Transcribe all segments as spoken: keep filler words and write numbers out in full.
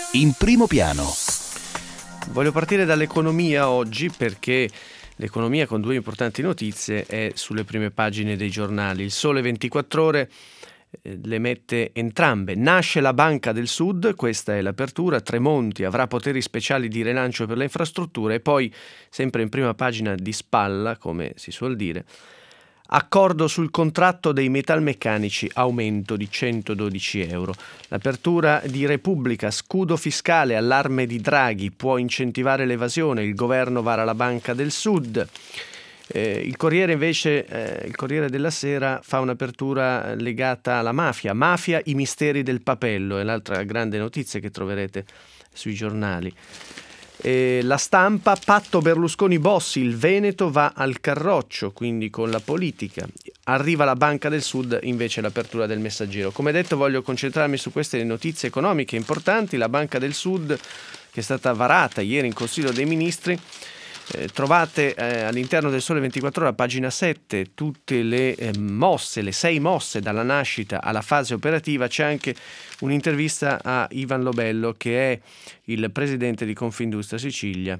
In primo piano. Voglio partire dall'economia oggi perché l'economia, con due importanti notizie, è sulle prime pagine dei giornali. Il Sole ventiquattro Ore eh, le mette entrambe. Nasce la Banca del Sud, questa è l'apertura. Tremonti avrà poteri speciali di rilancio per le infrastrutture. E poi, sempre in prima pagina di spalla, come si suol dire, accordo sul contratto dei metalmeccanici, aumento di centododici euro. L'apertura di Repubblica, scudo fiscale, allarme di Draghi, può incentivare l'evasione, il governo vara la Banca del Sud. Eh, il Corriere invece, eh, il Corriere della Sera fa un'apertura legata alla mafia. Mafia, i misteri del Papello, è l'altra grande notizia che troverete sui giornali. Eh, la Stampa, patto Berlusconi-Bossi, il Veneto va al carroccio, quindi con la politica. Arriva la Banca del Sud, invece l'apertura del Messaggero. Come detto, voglio concentrarmi su queste notizie economiche importanti. La Banca del Sud, che è stata varata ieri in Consiglio dei Ministri. Eh, trovate eh, all'interno del Sole ventiquattro Ore, a pagina sette, tutte le eh, mosse, le sei mosse dalla nascita alla fase operativa. C'è anche un'intervista a Ivan Lobello, che è il presidente di Confindustria Sicilia,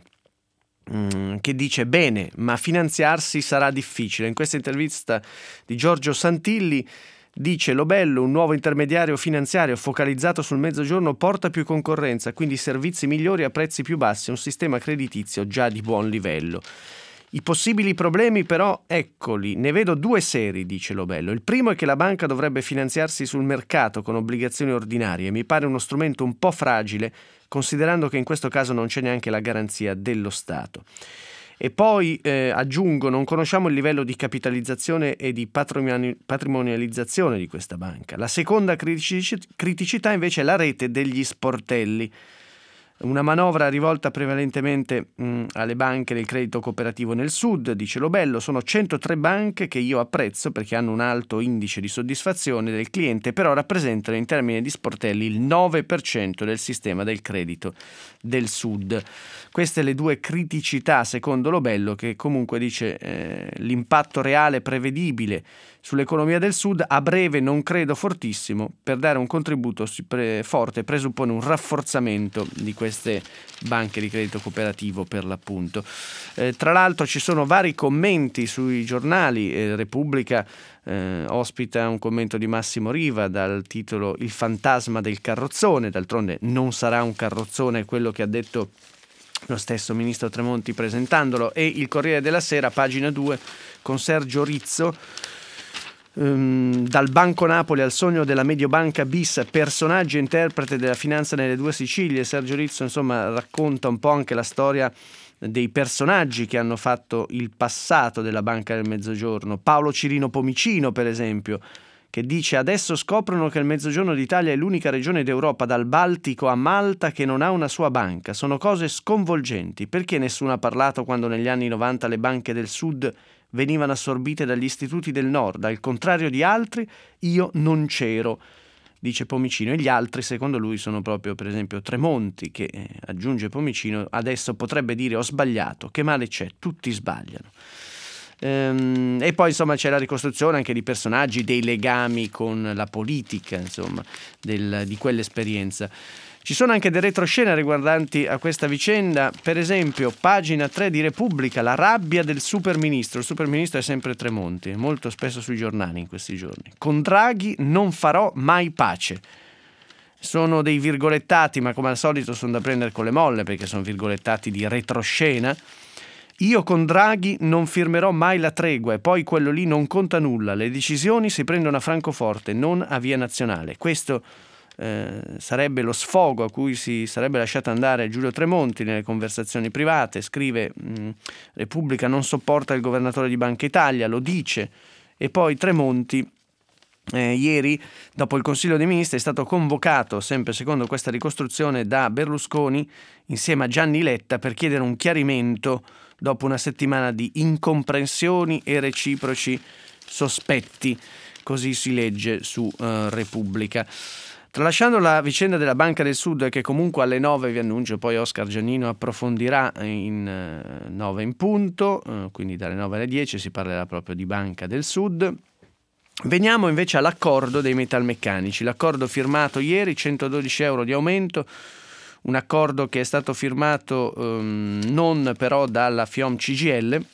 mm, che dice: bene, ma finanziarsi sarà difficile. In questa intervista di Giorgio Santilli dice Lobello: un nuovo intermediario finanziario focalizzato sul mezzogiorno porta più concorrenza, quindi servizi migliori a prezzi più bassi, un sistema creditizio già di buon livello. I possibili problemi però, eccoli, ne vedo due seri, dice Lobello. Il primo è che la banca dovrebbe finanziarsi sul mercato con obbligazioni ordinarie. Mi pare uno strumento un po' fragile, considerando che in questo caso non c'è neanche la garanzia dello Stato. E poi eh, aggiungo, non conosciamo il livello di capitalizzazione e di patrimoni- patrimonializzazione di questa banca. La seconda critici- criticità invece è la rete degli sportelli. Una manovra rivolta prevalentemente mh, alle banche del credito cooperativo nel Sud, dice Lobello. Sono centotré banche che io apprezzo perché hanno un alto indice di soddisfazione del cliente, però rappresentano in termini di sportelli il nove per cento del sistema del credito del Sud. Queste le due criticità, secondo Lobello, che comunque dice eh, l'impatto reale prevedibile sull'economia del Sud a breve non credo fortissimo. Per dare un contributo pre- forte presuppone un rafforzamento di queste banche di credito cooperativo, per l'appunto. Eh, tra l'altro ci sono vari commenti sui giornali. eh, Repubblica eh, ospita un commento di Massimo Riva dal titolo Il fantasma del carrozzone. D'altronde non sarà un carrozzone quello che ha detto lo stesso ministro Tremonti presentandolo. E il Corriere della Sera, pagina due, con Sergio Rizzo. Um, dal Banco Napoli al sogno della Mediobanca bis, personaggio e interprete della finanza nelle due Sicilie. Sergio Rizzo insomma racconta un po' anche la storia dei personaggi che hanno fatto il passato della Banca del Mezzogiorno. Paolo Cirino Pomicino, per esempio, che dice: adesso scoprono che il Mezzogiorno d'Italia è l'unica regione d'Europa dal Baltico a Malta che non ha una sua banca. Sono cose sconvolgenti. Perché nessuno ha parlato quando negli anni novanta le banche del Sud venivano assorbite dagli istituti del Nord? Al contrario di altri, io non c'ero, dice Pomicino. E gli altri, secondo lui, sono proprio, per esempio, Tremonti, che, eh, aggiunge Pomicino, adesso potrebbe dire: ho sbagliato, che male c'è, tutti sbagliano. Ehm, e poi insomma c'è la ricostruzione anche di personaggi, dei legami con la politica, insomma, del, di quell'esperienza. Ci sono anche delle retroscene riguardanti a questa vicenda. Per esempio, pagina tre di Repubblica, la rabbia del superministro. Il superministro è sempre Tremonti, molto spesso sui giornali in questi giorni. Con Draghi non farò mai pace. Sono dei virgolettati, ma come al solito sono da prendere con le molle, perché sono virgolettati di retroscena. Io con Draghi non firmerò mai la tregua e poi quello lì non conta nulla. Le decisioni si prendono a Francoforte, non a Via Nazionale. Questo eh, sarebbe lo sfogo a cui si sarebbe lasciato andare Giulio Tremonti nelle conversazioni private. Scrive mh, Repubblica: non sopporta il governatore di Banca Italia, lo dice. E poi Tremonti Eh, ieri, dopo il Consiglio dei Ministri, è stato convocato, sempre secondo questa ricostruzione, da Berlusconi insieme a Gianni Letta per chiedere un chiarimento dopo una settimana di incomprensioni e reciproci sospetti. Così si legge su uh, Repubblica. Tralasciando la vicenda della Banca del Sud, che comunque alle nove, vi annuncio, poi Oscar Giannino approfondirà in uh, nove in punto, uh, quindi dalle nove alle dieci si parlerà proprio di Banca del Sud. Veniamo invece all'accordo dei metalmeccanici. L'accordo firmato ieri, centododici euro di aumento, un accordo che è stato firmato um, non però dalla FIOM C G I L.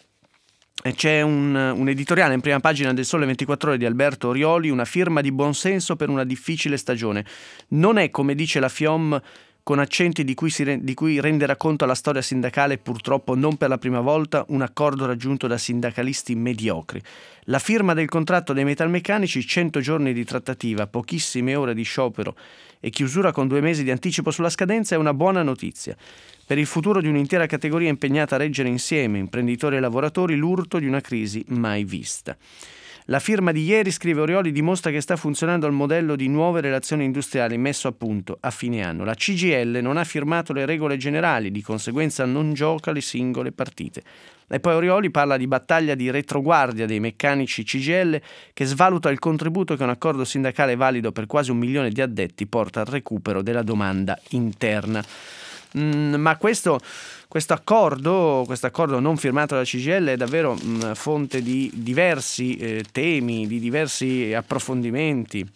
C'è un, un editoriale in prima pagina del Sole ventiquattro Ore di Alberto Orioli, una firma di buonsenso per una difficile stagione. Non è, come dice la FIOM, con accenti di cui, si, di cui renderà conto la storia sindacale, purtroppo non per la prima volta, un accordo raggiunto da sindacalisti mediocri. La firma del contratto dei metalmeccanici, cento giorni di trattativa, pochissime ore di sciopero e chiusura con due mesi di anticipo sulla scadenza è una buona notizia. Per il futuro di un'intera categoria impegnata a reggere insieme, imprenditori e lavoratori, l'urto di una crisi mai vista. La firma di ieri, scrive Orioli, dimostra che sta funzionando il modello di nuove relazioni industriali messo a punto a fine anno. La C G I L non ha firmato le regole generali, di conseguenza non gioca le singole partite. E poi Orioli parla di battaglia di retroguardia dei meccanici C G I L, che svaluta il contributo che un accordo sindacale valido per quasi un milione di addetti porta al recupero della domanda interna. Mm, ma questo, questo accordo, questo accordo non firmato dalla C G I L è davvero mm, fonte di diversi eh, temi, di diversi approfondimenti,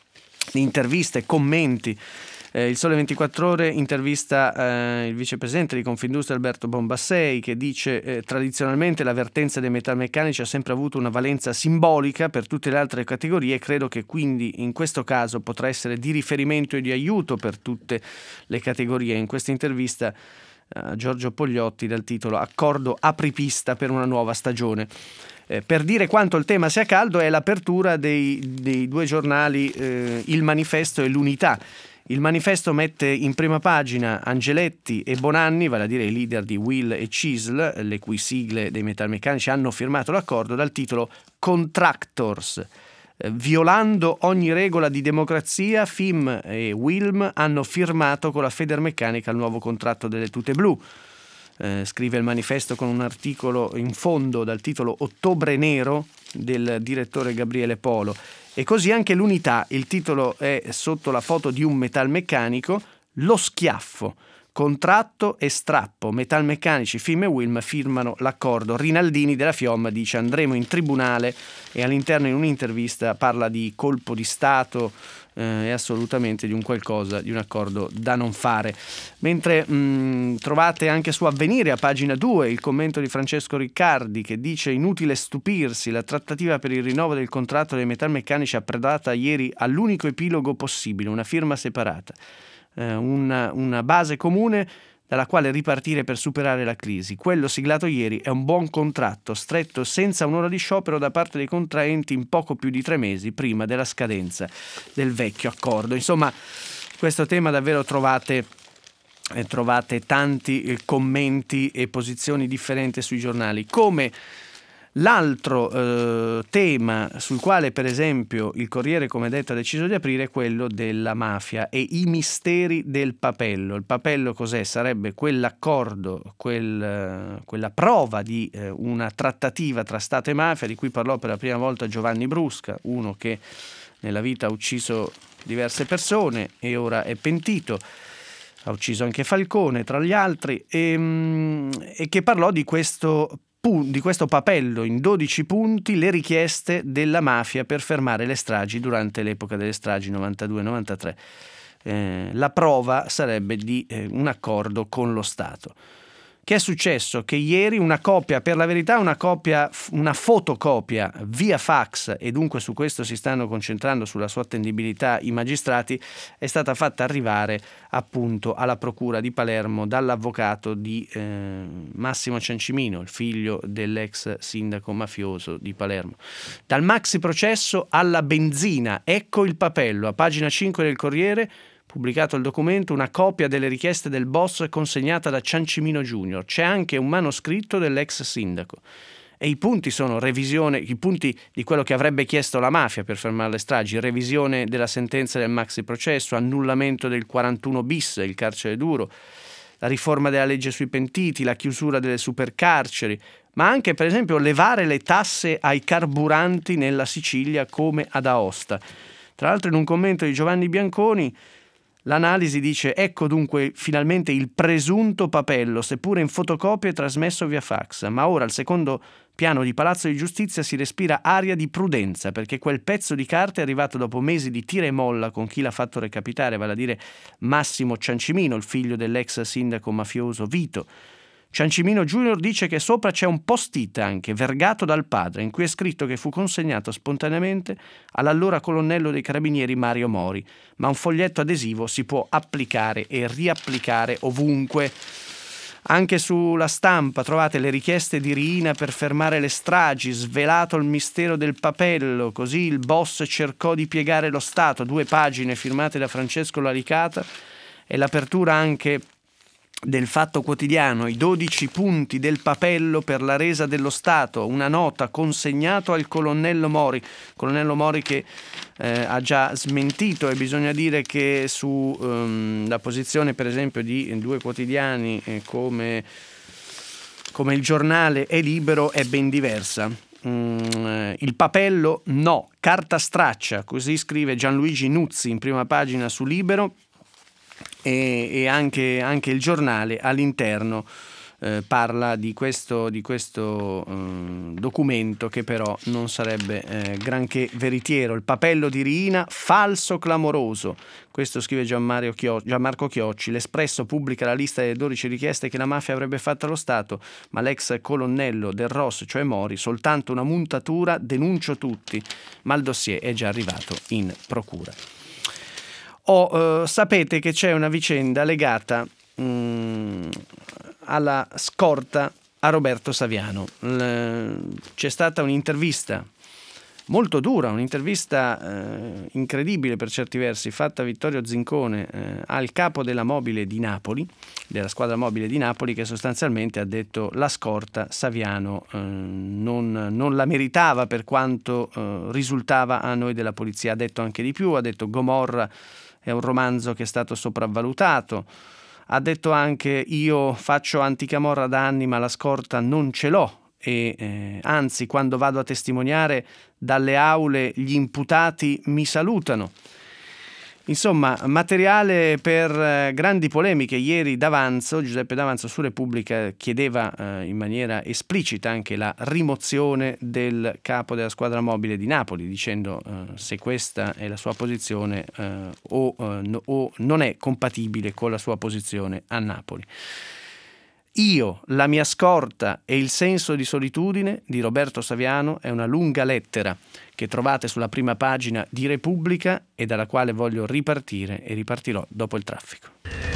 di interviste, commenti. Eh, il Sole ventiquattro Ore intervista eh, il vicepresidente di Confindustria Alberto Bombassei, che dice eh, tradizionalmente la vertenza dei metalmeccanici ha sempre avuto una valenza simbolica per tutte le altre categorie, e credo che quindi in questo caso potrà essere di riferimento e di aiuto per tutte le categorie. In questa intervista a Giorgio Pogliotti dal titolo Accordo apripista per una nuova stagione. Eh, per dire quanto il tema sia caldo è l'apertura dei, dei due giornali eh, Il Manifesto e l'Unità. Il Manifesto mette in prima pagina Angeletti e Bonanni, vale a dire i leader di Will e C I S L, le cui sigle dei metalmeccanici hanno firmato l'accordo, dal titolo Contractors. Eh, violando ogni regola di democrazia, F I M e Wilm hanno firmato con la Federmeccanica il nuovo contratto delle tute blu. Eh, scrive il Manifesto con un articolo in fondo dal titolo Ottobre Nero del direttore Gabriele Polo. E così anche l'Unità, il titolo è sotto la foto di un metalmeccanico, Lo schiaffo, contratto e strappo, metalmeccanici, F I M e Wilm firmano l'accordo. Rinaldini della FIOM dice andremo in tribunale, e all'interno in un'intervista parla di colpo di Stato eh, e assolutamente di un qualcosa, di un accordo da non fare. Mentre mh, trovate anche su Avvenire a pagina due il commento di Francesco Riccardi, che dice inutile stupirsi, la trattativa per il rinnovo del contratto dei metalmeccanici approdata ieri all'unico epilogo possibile, una firma separata. Una, una base comune dalla quale ripartire per superare la crisi. Quello siglato ieri è un buon contratto, stretto senza un'ora di sciopero da parte dei contraenti in poco più di tre mesi prima della scadenza del vecchio accordo. Insomma, questo tema davvero trovate eh, trovate tanti eh, commenti e posizioni differenti sui giornali. Come l'altro eh, tema sul quale per esempio il Corriere, come detto, ha deciso di aprire è quello della mafia e i misteri del papello. Il papello cos'è? Sarebbe quell'accordo, quel, quella prova di eh, una trattativa tra Stato e mafia di cui parlò per la prima volta Giovanni Brusca, uno che nella vita ha ucciso diverse persone e ora è pentito. Ha ucciso anche Falcone tra gli altri e, e che parlò di questo di questo papello in dodici punti, le richieste della mafia per fermare le stragi durante l'epoca delle stragi novantadue novantatré. Eh, la prova sarebbe di eh, un accordo con lo Stato. Che è successo? Che ieri una copia, per la verità una copia, una fotocopia via fax, e dunque su questo si stanno concentrando sulla sua attendibilità i magistrati, è stata fatta arrivare appunto alla procura di Palermo dall'avvocato di eh, Massimo Ciancimino, il figlio dell'ex sindaco mafioso di Palermo. Dal maxi processo alla benzina, ecco il papello, a pagina cinque del Corriere. Pubblicato il documento, una copia delle richieste del boss consegnata da Ciancimino Junior. C'è anche un manoscritto dell'ex sindaco. E i punti sono revisione, i punti di quello che avrebbe chiesto la mafia per fermare le stragi, revisione della sentenza del maxi processo, annullamento del quarantuno bis, il carcere duro, la riforma della legge sui pentiti, la chiusura delle supercarceri, ma anche per esempio levare le tasse ai carburanti nella Sicilia come ad Aosta. Tra l'altro in un commento di Giovanni Bianconi l'analisi dice ecco dunque finalmente il presunto papello, seppure in fotocopia e trasmesso via fax, ma ora il secondo piano di Palazzo di Giustizia si respira aria di prudenza, perché quel pezzo di carta è arrivato dopo mesi di tira e molla con chi l'ha fatto recapitare, vale a dire Massimo Ciancimino, il figlio dell'ex sindaco mafioso Vito. Ciancimino Junior dice che sopra c'è un post-it anche, vergato dal padre, in cui è scritto che fu consegnato spontaneamente all'allora colonnello dei carabinieri Mario Mori, ma un foglietto adesivo si può applicare e riapplicare ovunque. Anche sulla Stampa trovate le richieste di Riina per fermare le stragi, svelato il mistero del Papello, così il boss cercò di piegare lo Stato, due pagine firmate da Francesco Lalicata, e l'apertura anche del Fatto Quotidiano, i dodici punti del Papello per la resa dello Stato, una nota consegnato al colonnello Mori, colonnello Mori che eh, ha già smentito, e bisogna dire che su um, la posizione per esempio di due quotidiani eh, come, come Il Giornale e Libero è ben diversa. Mm, il Papello no, carta straccia, così scrive Gianluigi Nuzzi in prima pagina su Libero. E, e anche, anche il Giornale all'interno eh, parla di questo, di questo eh, documento che però non sarebbe eh, granché veritiero. Il Papello di Riina, falso clamoroso. Questo scrive Gianmario Chio- Gianmarco Chiocci. L'Espresso pubblica la lista delle dodici richieste che la mafia avrebbe fatto allo Stato, ma l'ex colonnello del Ross, cioè Mori, soltanto una muntatura, denuncio tutti, ma il dossier è già arrivato in procura. Oh, eh, sapete che c'è una vicenda legata mh, alla scorta a Roberto Saviano. L- c'è stata un'intervista molto dura, un'intervista eh, incredibile per certi versi, fatta a Vittorio Zincone eh, al capo della mobile di Napoli, della squadra mobile di Napoli, che sostanzialmente ha detto la scorta Saviano eh, non, non la meritava per quanto eh, risultava a noi della polizia. Ha detto anche di più, ha detto Gomorra è un romanzo che è stato sopravvalutato. Ha detto anche io faccio anticamorra da anni ma la scorta non ce l'ho e eh, anzi quando vado a testimoniare dalle aule gli imputati mi salutano. Insomma, materiale per eh, grandi polemiche. Ieri D'Avanzo, Giuseppe D'Avanzo su Repubblica chiedeva eh, in maniera esplicita anche la rimozione del capo della squadra mobile di Napoli, dicendo eh, se questa è la sua posizione eh, o, eh, no, o non è compatibile con la sua posizione a Napoli. Io, la mia scorta e il senso di solitudine di Roberto Saviano è una lunga lettera che trovate sulla prima pagina di Repubblica e dalla quale voglio ripartire e ripartirò dopo il traffico.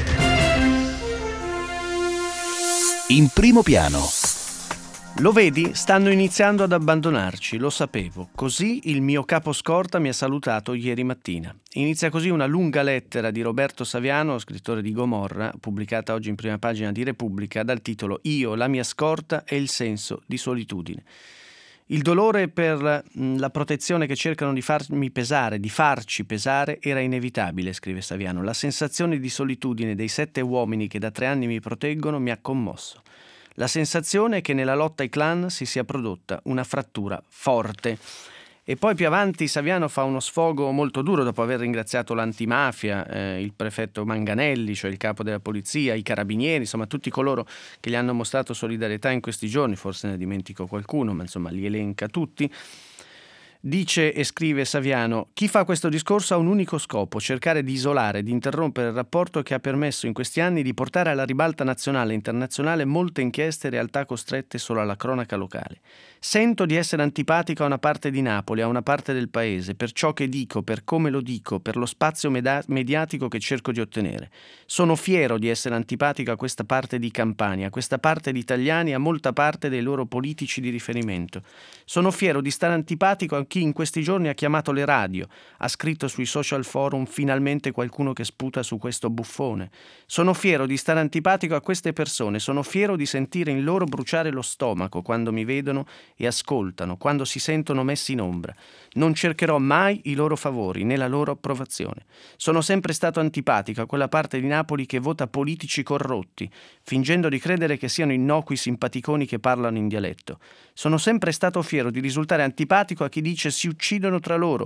In primo piano. Lo vedi? Stanno iniziando ad abbandonarci, lo sapevo. Così il mio capo scorta mi ha salutato ieri mattina. Inizia così una lunga lettera di Roberto Saviano, scrittore di Gomorra, pubblicata oggi in prima pagina di Repubblica, dal titolo Io, la mia scorta e il senso di solitudine. Il dolore per mh, la protezione che cercano di farmi pesare, di farci pesare, era inevitabile, scrive Saviano. La sensazione di solitudine dei sette uomini che da tre anni mi proteggono mi ha commosso. La sensazione è che nella lotta ai clan si sia prodotta una frattura forte. E poi più avanti Saviano fa uno sfogo molto duro dopo aver ringraziato l'antimafia, eh, il prefetto Manganelli, cioè il capo della polizia, i carabinieri, insomma tutti coloro che gli hanno mostrato solidarietà in questi giorni, forse ne dimentico qualcuno, ma insomma li elenca tutti. Dice e scrive Saviano: chi fa questo discorso ha un unico scopo, cercare di isolare, di interrompere il rapporto che ha permesso in questi anni di portare alla ribalta nazionale e internazionale molte inchieste e realtà costrette solo alla cronaca locale. Sento di essere antipatico a una parte di Napoli, a una parte del paese, per ciò che dico, per come lo dico, per lo spazio meda- mediatico che cerco di ottenere. Sono fiero di essere antipatico a questa parte di Campania, a questa parte di italiani, a molta parte dei loro politici di riferimento. Sono fiero di stare antipatico a chi in questi giorni ha chiamato le radio, ha scritto sui social forum finalmente qualcuno che sputa su questo buffone. Sono fiero di stare antipatico a queste persone, sono fiero di sentire in loro bruciare lo stomaco quando mi vedono e ascoltano, quando si sentono messi in ombra. Non cercherò mai i loro favori, né la loro approvazione. Sono sempre stato antipatico a quella parte di Napoli che vota politici corrotti, fingendo di credere che siano innocui simpaticoni che parlano in dialetto. Sono sempre stato fiero di risultare antipatico a chi dice si uccidono tra loro,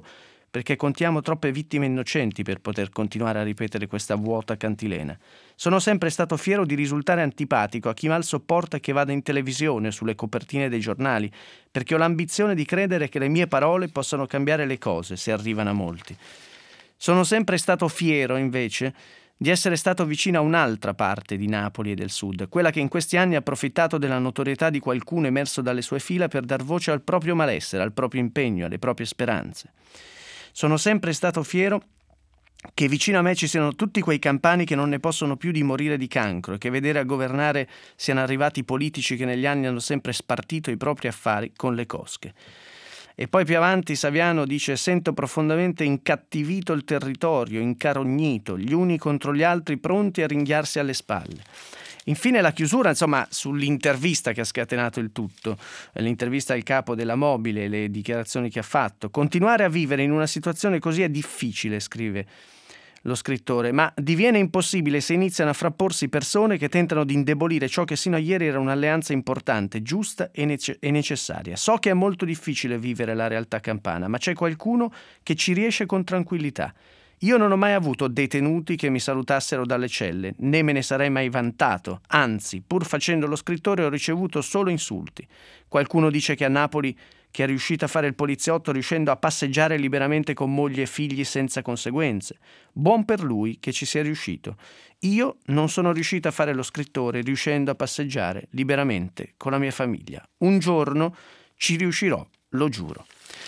perché contiamo troppe vittime innocenti per poter continuare a ripetere questa vuota cantilena. Sono sempre stato fiero di risultare antipatico a chi mal sopporta che vada in televisione, sulle copertine dei giornali, perché ho l'ambizione di credere che le mie parole possano cambiare le cose se arrivano a molti. Sono sempre stato fiero, invece, di essere stato vicino a un'altra parte di Napoli e del Sud, quella che in questi anni ha approfittato della notorietà di qualcuno emerso dalle sue fila per dar voce al proprio malessere, al proprio impegno, alle proprie speranze. Sono sempre stato fiero che vicino a me ci siano tutti quei campani che non ne possono più di morire di cancro e che vedere a governare siano arrivati politici che negli anni hanno sempre spartito i propri affari con le cosche. E poi più avanti Saviano dice: sento profondamente incattivito il territorio, incarognito, gli uni contro gli altri pronti a ringhiarsi alle spalle. Infine la chiusura, insomma, sull'intervista che ha scatenato il tutto, l'intervista al capo della Mobile, le dichiarazioni che ha fatto. Continuare a vivere in una situazione così è difficile, scrive lo scrittore, ma diviene impossibile se iniziano a frapporsi persone che tentano di indebolire ciò che sino a ieri era un'alleanza importante, giusta e, nece- e necessaria. So che è molto difficile vivere la realtà campana, ma c'è qualcuno che ci riesce con tranquillità. Io non ho mai avuto detenuti che mi salutassero dalle celle, né me ne sarei mai vantato. Anzi, pur facendo lo scrittore ho ricevuto solo insulti. Qualcuno dice che a Napoli che è riuscito a fare il poliziotto riuscendo a passeggiare liberamente con moglie e figli senza conseguenze. Buon per lui che ci sia riuscito. Io non sono riuscito a fare lo scrittore riuscendo a passeggiare liberamente con la mia famiglia. Un giorno ci riuscirò, lo giuro.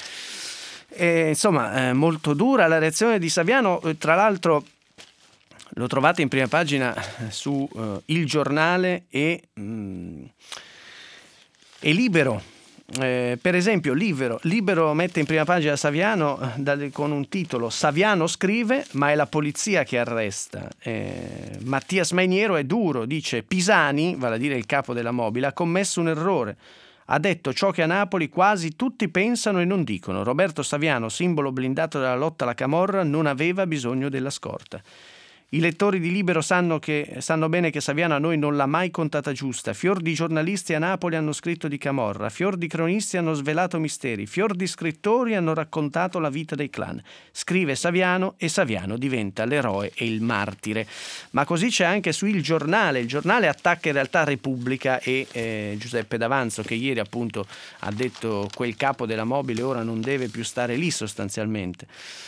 E, insomma, eh, molto dura la reazione di Saviano. Tra l'altro lo trovate in prima pagina su uh, Il Giornale e, mm, e Libero. Eh, per esempio Libero, Libero mette in prima pagina Saviano eh, da, con un titolo: Saviano scrive ma è la polizia che arresta. eh, Mattias Mainiero è duro, dice: Pisani, vale a dire il capo della Mobile, ha commesso un errore, ha detto ciò che a Napoli quasi tutti pensano e non dicono. Roberto Saviano, simbolo blindato della lotta alla camorra, non aveva bisogno della scorta. I lettori di Libero sanno, che, sanno bene che Saviano a noi non l'ha mai contata giusta. Fior di giornalisti a Napoli hanno scritto di camorra, fior di cronisti hanno svelato misteri, fior di scrittori hanno raccontato la vita dei clan. Scrive Saviano e Saviano diventa l'eroe e il martire. Ma così c'è anche su Il Giornale. Il Giornale attacca in realtà Repubblica e eh, Giuseppe D'Avanzo, che ieri appunto ha detto quel capo della Mobile ora non deve più stare lì sostanzialmente.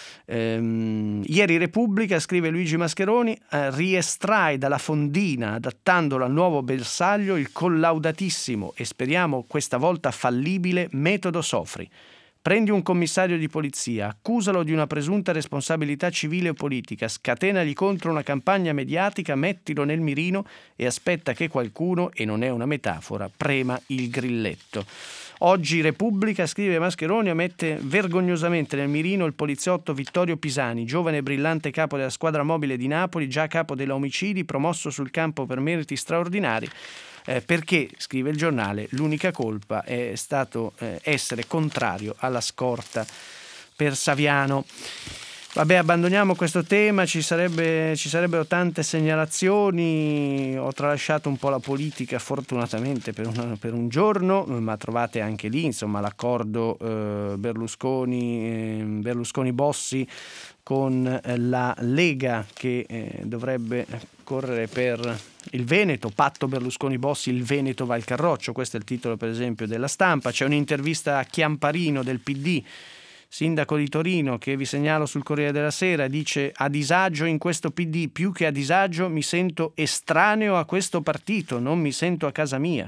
Um, ieri Repubblica, scrive Luigi Mascheroni, eh, riestrae dalla fondina, adattandolo al nuovo bersaglio, il collaudatissimo e speriamo questa volta fallibile metodo Sofri. Prendi un commissario di polizia, accusalo di una presunta responsabilità civile o politica, scatenagli contro una campagna mediatica, mettilo nel mirino e aspetta che qualcuno, e non è una metafora, prema il grilletto. Oggi Repubblica, scrive Mascheroni, mette vergognosamente nel mirino il poliziotto Vittorio Pisani, giovane e brillante capo della squadra mobile di Napoli, già capo della omicidi, promosso sul campo per meriti straordinari, eh, perché, scrive il giornale, l'unica colpa è stato eh, essere contrario alla scorta per Saviano. Vabbè, abbandoniamo questo tema, ci sarebbe, ci sarebbero tante segnalazioni, ho tralasciato un po' la politica fortunatamente per, una, per un giorno, ma trovate anche lì insomma l'accordo eh, Berlusconi, eh, Berlusconi-Bossi con eh, la Lega che eh, dovrebbe correre per il Veneto, patto Berlusconi-Bossi, il Veneto va al Carroccio, questo è il titolo per esempio della Stampa. C'è un'intervista a Chiamparino del P D, sindaco di Torino, che vi segnalo sul Corriere della Sera, dice: a disagio in questo P D, più che a disagio mi sento estraneo a questo partito, non mi sento a casa mia.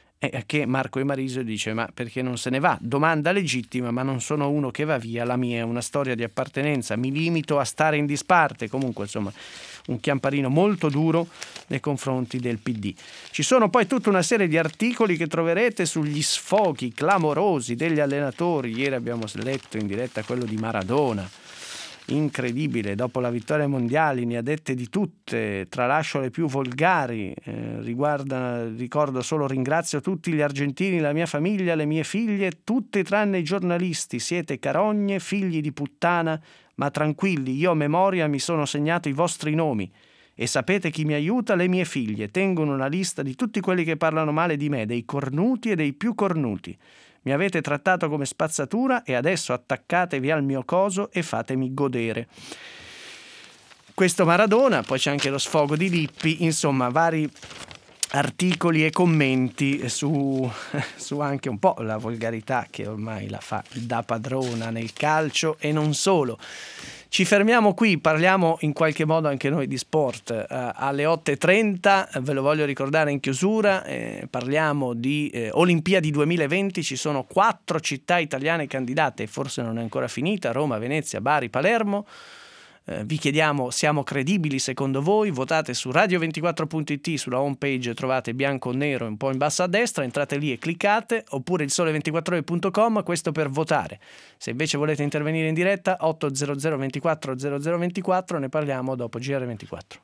E che Marco Emarisio dice: ma perché non se ne va? Domanda legittima, ma non sono uno che va via, la mia è una storia di appartenenza, mi limito a stare in disparte. Comunque insomma un Chiamparino molto duro nei confronti del P D. Ci sono poi tutta una serie di articoli che troverete sugli sfoghi clamorosi degli allenatori. Ieri abbiamo letto in diretta quello di Maradona, incredibile, dopo la vittoria ai mondiali ne ha dette di tutte, tralascio le più volgari, eh, riguarda, ricordo solo: ringrazio tutti gli argentini, la mia famiglia, le mie figlie, tutti tranne i giornalisti, siete carogne, figli di puttana, ma tranquilli, io a memoria mi sono segnato i vostri nomi e sapete chi mi aiuta? Le mie figlie, tengono una lista di tutti quelli che parlano male di me, dei cornuti e dei più cornuti. Mi avete trattato come spazzatura e adesso attaccatevi al mio coso e fatemi godere. Questo Maradona, poi c'è anche lo sfogo di Lippi, insomma vari articoli e commenti su, su anche un po' la volgarità che ormai la fa da padrona nel calcio e non solo. Ci fermiamo qui, parliamo in qualche modo anche noi di sport eh, alle otto e trenta, ve lo voglio ricordare in chiusura, eh, parliamo di eh, Olimpiadi duemilaventi, ci sono quattro città italiane candidate, forse non è ancora finita, Roma, Venezia, Bari, Palermo. Eh, vi chiediamo, siamo credibili secondo voi? Votate su radio ventiquattro punto it, sulla home page trovate bianco o nero un po' in basso a destra, entrate lì e cliccate, oppure il sole ventiquattro ore punto com, questo per votare. Se invece volete intervenire in diretta, otto zero zero ventiquattro zero zero ventiquattro, ne parliamo dopo G R ventiquattro.